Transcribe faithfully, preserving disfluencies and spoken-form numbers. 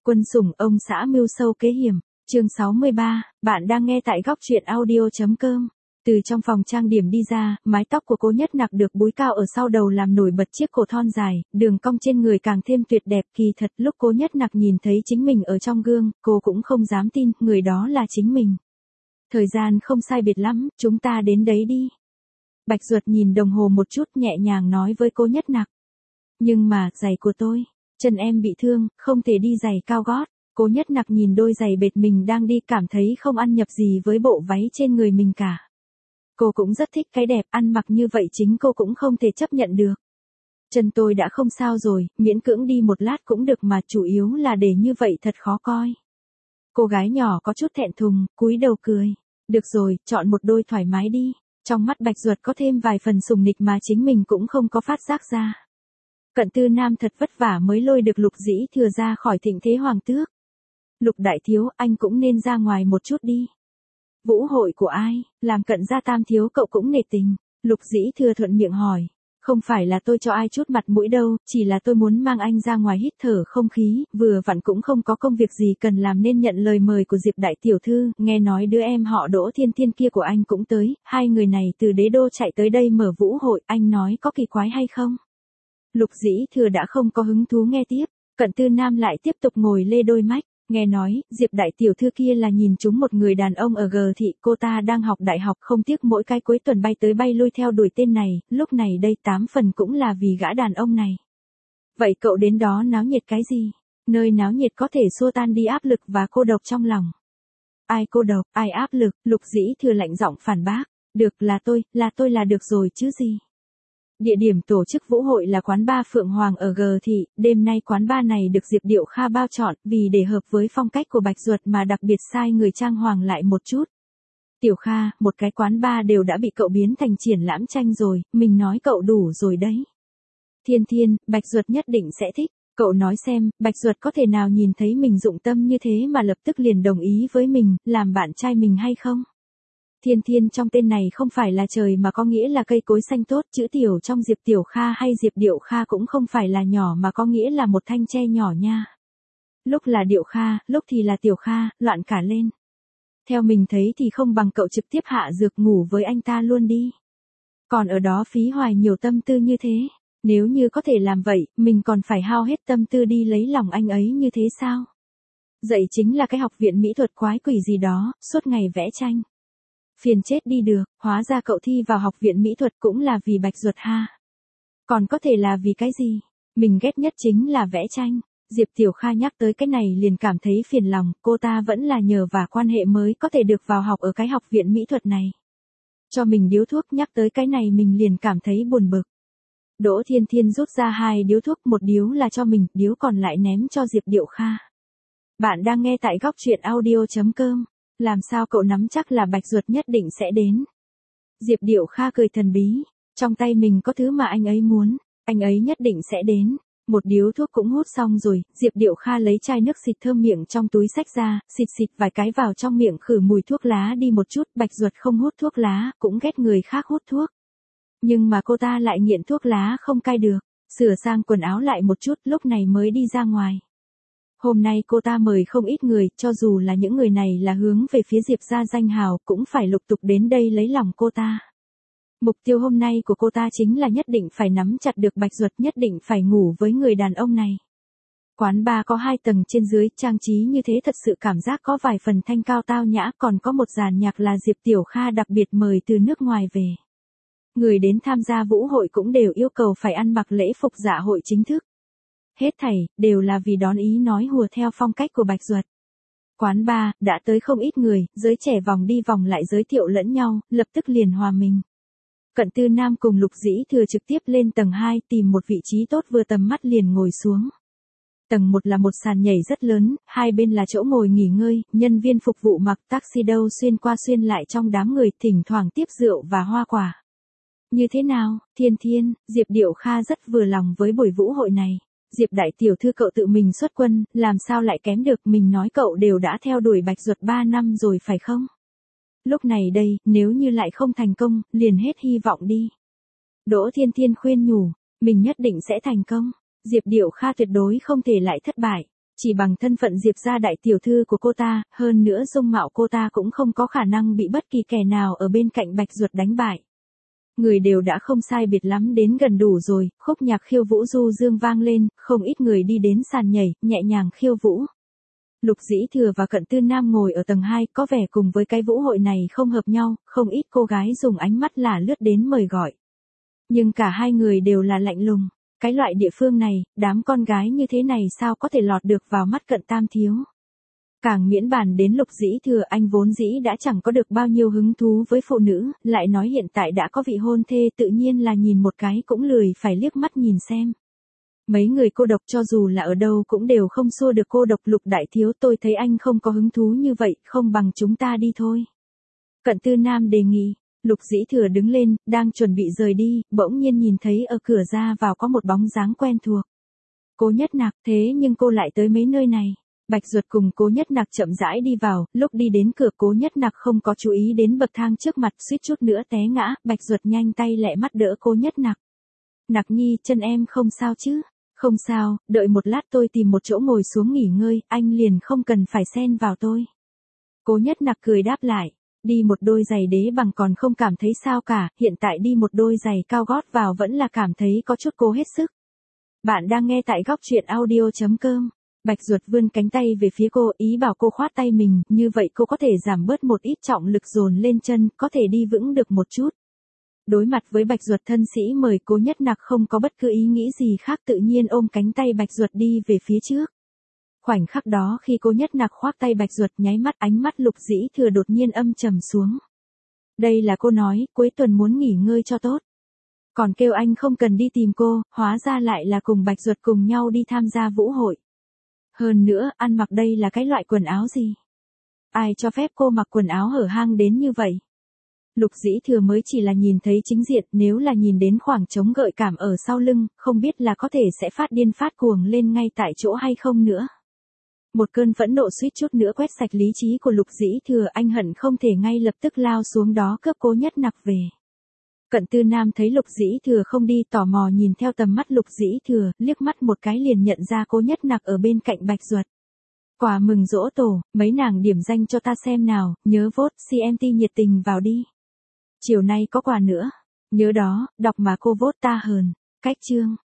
Quân sủng ông xã mưu sâu kế hiểm, chương sáu mươi ba, bạn đang nghe tại góc truyện audio.com. Từ trong phòng trang điểm đi ra, mái tóc của Cố Nhất Nặc được búi cao ở sau đầu làm nổi bật chiếc cổ thon dài, đường cong trên người càng thêm tuyệt đẹp. Kỳ thật lúc Cố Nhất Nặc nhìn thấy chính mình ở trong gương, cô cũng không dám tin, người đó là chính mình. Thời gian không sai biệt lắm, chúng ta đến đấy đi. Bạch Duật nhìn đồng hồ một chút nhẹ nhàng nói với Cố Nhất Nặc. Nhưng mà, giày của tôi, chân em bị thương, không thể đi giày cao gót. Cố Nhất Nặc nhìn đôi giày bệt mình đang đi cảm thấy không ăn nhập gì với bộ váy trên người mình cả. Cô cũng rất thích cái đẹp, ăn mặc như vậy chính cô cũng không thể chấp nhận được. Chân tôi đã không sao rồi, miễn cưỡng đi một lát cũng được mà, chủ yếu là để như vậy thật khó coi. Cô gái nhỏ có chút thẹn thùng, cúi đầu cười. Được rồi, chọn một đôi thoải mái đi. Trong mắt Bạch Duật có thêm vài phần sùng nịch mà chính mình cũng không có phát giác ra. Cận Tư Nam thật vất vả mới lôi được Lục Dĩ Thừa ra khỏi thịnh thế hoàng tước. Lục đại thiếu, anh cũng nên ra ngoài một chút đi. Vũ hội của ai, làm Cận gia tam thiếu cậu cũng nể tình. Lục Dĩ Thừa thuận miệng hỏi. Không phải là tôi cho ai chút mặt mũi đâu, chỉ là tôi muốn mang anh ra ngoài hít thở không khí, vừa vặn cũng không có công việc gì cần làm nên nhận lời mời của Diệp đại tiểu thư, nghe nói đứa em họ Đỗ Thiên Thiên kia của anh cũng tới, hai người này từ đế đô chạy tới đây mở vũ hội, anh nói có kỳ quái hay không? Lục Dĩ Thừa đã không có hứng thú nghe tiếp, Cận Tư Nam lại tiếp tục ngồi lê đôi mách. Nghe nói, Diệp đại tiểu thư kia là nhìn chúng một người đàn ông ở G thị, cô ta đang học đại học không tiếc mỗi cái cuối tuần bay tới bay lui theo đuổi tên này, lúc này đây tám phần cũng là vì gã đàn ông này. Vậy cậu đến đó náo nhiệt cái gì? Nơi náo nhiệt có thể xua tan đi áp lực và cô độc trong lòng. Ai cô độc, ai áp lực, Lục Dĩ Thừa lạnh giọng phản bác. Được là tôi, là tôi là được rồi chứ gì. Địa điểm tổ chức vũ hội là quán bar Phượng Hoàng ở G thị, đêm nay quán bar này được Diệp Điệu Kha bao chọn, vì để hợp với phong cách của Bạch Duật mà đặc biệt sai người trang hoàng lại một chút. Tiểu Kha, một cái quán bar đều đã bị cậu biến thành triển lãm tranh rồi, mình nói cậu đủ rồi đấy. Thiên Thiên, Bạch Duật nhất định sẽ thích, cậu nói xem, Bạch Duật có thể nào nhìn thấy mình dụng tâm như thế mà lập tức liền đồng ý với mình, làm bạn trai mình hay không? Thiên Thiên trong tên này không phải là trời mà có nghĩa là cây cối xanh tốt, chữ tiểu trong Diệp Tiểu Kha hay Diệp Điệu Kha cũng không phải là nhỏ mà có nghĩa là một thanh tre nhỏ nha. Lúc là Điệu Kha, lúc thì là Tiểu Kha, loạn cả lên. Theo mình thấy thì không bằng cậu trực tiếp hạ dược ngủ với anh ta luôn đi. Còn ở đó phí hoài nhiều tâm tư như thế, nếu như có thể làm vậy, mình còn phải hao hết tâm tư đi lấy lòng anh ấy như thế sao? Dạy chính là cái học viện mỹ thuật quái quỷ gì đó, suốt ngày vẽ tranh. Phiền chết đi được, hóa ra cậu thi vào học viện mỹ thuật cũng là vì Bạch Duật ha. Còn có thể là vì cái gì? Mình ghét nhất chính là vẽ tranh. Diệp Tiểu Kha nhắc tới cái này liền cảm thấy phiền lòng, cô ta vẫn là nhờ và quan hệ mới có thể được vào học ở cái học viện mỹ thuật này. Cho mình điếu thuốc, nhắc tới cái này mình liền cảm thấy buồn bực. Đỗ Thiên Thiên rút ra hai điếu thuốc, một điếu là cho mình, điếu còn lại ném cho Diệp Điệu Kha. Bạn đang nghe tại góc truyện audio.com. Làm sao cậu nắm chắc là Bạch Duật nhất định sẽ đến? Diệp Điệu Kha cười thần bí, trong tay mình có thứ mà anh ấy muốn, anh ấy nhất định sẽ đến. Một điếu thuốc cũng hút xong rồi, Diệp Điệu Kha lấy chai nước xịt thơm miệng trong túi xách ra, xịt xịt vài cái vào trong miệng khử mùi thuốc lá đi một chút. Bạch Duật không hút thuốc lá, cũng ghét người khác hút thuốc. Nhưng mà cô ta lại nghiện thuốc lá không cai được, sửa sang quần áo lại một chút lúc này mới đi ra ngoài. Hôm nay cô ta mời không ít người, cho dù là những người này là hướng về phía Diệp gia danh hào, cũng phải lục tục đến đây lấy lòng cô ta. Mục tiêu hôm nay của cô ta chính là nhất định phải nắm chặt được Bạch Duật, nhất định phải ngủ với người đàn ông này. Quán bar có hai tầng trên dưới, trang trí như thế thật sự cảm giác có vài phần thanh cao tao nhã, còn có một dàn nhạc là Diệp Tiểu Kha đặc biệt mời từ nước ngoài về. Người đến tham gia vũ hội cũng đều yêu cầu phải ăn mặc lễ phục dạ hội chính thức. Hết thảy, đều là vì đón ý nói hùa theo phong cách của Bạch Duật. Quán bar, đã tới không ít người, giới trẻ vòng đi vòng lại giới thiệu lẫn nhau, lập tức liền hòa mình. Cận Tư Nam cùng Lục Dĩ Thừa trực tiếp lên tầng hai tìm một vị trí tốt vừa tầm mắt liền ngồi xuống. Tầng một là một sàn nhảy rất lớn, hai bên là chỗ ngồi nghỉ ngơi, nhân viên phục vụ mặc tuxedo xuyên qua xuyên lại trong đám người, thỉnh thoảng tiếp rượu và hoa quả. Như thế nào, Thiên Thiên, Diệp Điệu Kha rất vừa lòng với buổi vũ hội này. Diệp đại tiểu thư cậu tự mình xuất quân, làm sao lại kém được, mình nói cậu đều đã theo đuổi Bạch Duật ba năm rồi phải không? Lúc này đây, nếu như lại không thành công, liền hết hy vọng đi. Đỗ Thiên Thiên khuyên nhủ, mình nhất định sẽ thành công. Diệp Điệu Kha tuyệt đối không thể lại thất bại. Chỉ bằng thân phận Diệp gia đại tiểu thư của cô ta, hơn nữa dung mạo cô ta cũng không có khả năng bị bất kỳ kẻ nào ở bên cạnh Bạch Duật đánh bại. Người đều đã không sai biệt lắm đến gần đủ rồi, khúc nhạc khiêu vũ du dương vang lên, không ít người đi đến sàn nhảy, nhẹ nhàng khiêu vũ. Lục Dĩ Thừa và Cận Tư Nam ngồi ở tầng hai, có vẻ cùng với cái vũ hội này không hợp nhau, không ít cô gái dùng ánh mắt lả lướt đến mời gọi. Nhưng cả hai người đều là lạnh lùng. Cái loại địa phương này, đám con gái như thế này sao có thể lọt được vào mắt Cận Tam thiếu. Càng miễn bàn đến Lục Dĩ Thừa, anh vốn dĩ đã chẳng có được bao nhiêu hứng thú với phụ nữ, lại nói hiện tại đã có vị hôn thê, tự nhiên là nhìn một cái cũng lười phải liếc mắt nhìn xem. Mấy người cô độc cho dù là ở đâu cũng đều không xua được cô độc. Lục đại thiếu, tôi thấy anh không có hứng thú như vậy, không bằng chúng ta đi thôi. Cận Tư Nam đề nghị. Lục Dĩ Thừa đứng lên, đang chuẩn bị rời đi, bỗng nhiên nhìn thấy ở cửa ra vào có một bóng dáng quen thuộc. Cố Nhất Nặc, thế nhưng cô lại tới mấy nơi này. Bạch Duật cùng Cố Nhất Nặc chậm rãi đi vào, lúc đi đến cửa Cố Nhất Nặc không có chú ý đến bậc thang trước mặt, suýt chút nữa té ngã, Bạch Duật nhanh tay lẹ mắt đỡ Cố Nhất Nặc. Nặc nhi, chân em không sao chứ? Không sao, đợi một lát tôi tìm một chỗ ngồi xuống nghỉ ngơi, anh liền không cần phải xen vào tôi. Cố Nhất Nặc cười đáp lại. Đi một đôi giày đế bằng còn không cảm thấy sao cả, hiện tại đi một đôi giày cao gót vào vẫn là cảm thấy có chút cố hết sức. Bạn đang nghe tại góc truyện audio chấm com. Bạch Duật vươn cánh tay về phía cô, ý bảo cô khoát tay mình, như vậy cô có thể giảm bớt một ít trọng lực dồn lên chân, có thể đi vững được một chút. Đối mặt với Bạch Duật thân sĩ mời, Cố Nhất Nặc không có bất cứ ý nghĩ gì khác, tự nhiên ôm cánh tay Bạch Duật đi về phía trước. Khoảnh khắc đó khi Cố Nhất Nặc khoác tay Bạch Duật, nháy mắt ánh mắt Lục Dĩ Thừa đột nhiên âm trầm xuống. Đây là cô nói, cuối tuần muốn nghỉ ngơi cho tốt. Còn kêu anh không cần đi tìm cô, hóa ra lại là cùng Bạch Duật cùng nhau đi tham gia vũ hội. Hơn nữa, ăn mặc đây là cái loại quần áo gì? Ai cho phép cô mặc quần áo hở hang đến như vậy? Lục Dĩ Thừa mới chỉ là nhìn thấy chính diện, nếu là nhìn đến khoảng trống gợi cảm ở sau lưng, không biết là có thể sẽ phát điên phát cuồng lên ngay tại chỗ hay không nữa. Một cơn phẫn nộ suýt chút nữa quét sạch lý trí của Lục Dĩ Thừa, anh hận không thể ngay lập tức lao xuống đó cướp Cố Nhất Nặc về. Cận Tư Nam thấy Lục Dĩ Thừa không đi, tò mò nhìn theo tầm mắt Lục Dĩ Thừa, liếc mắt một cái liền nhận ra Cố Nhất Nặc ở bên cạnh Bạch Duật. Quà mừng giỗ tổ, mấy nàng điểm danh cho ta xem nào, nhớ vote xê em tê nhiệt tình vào đi. Chiều nay có quà nữa, nhớ đó, đọc mà cô vote ta hờn. Cách chương.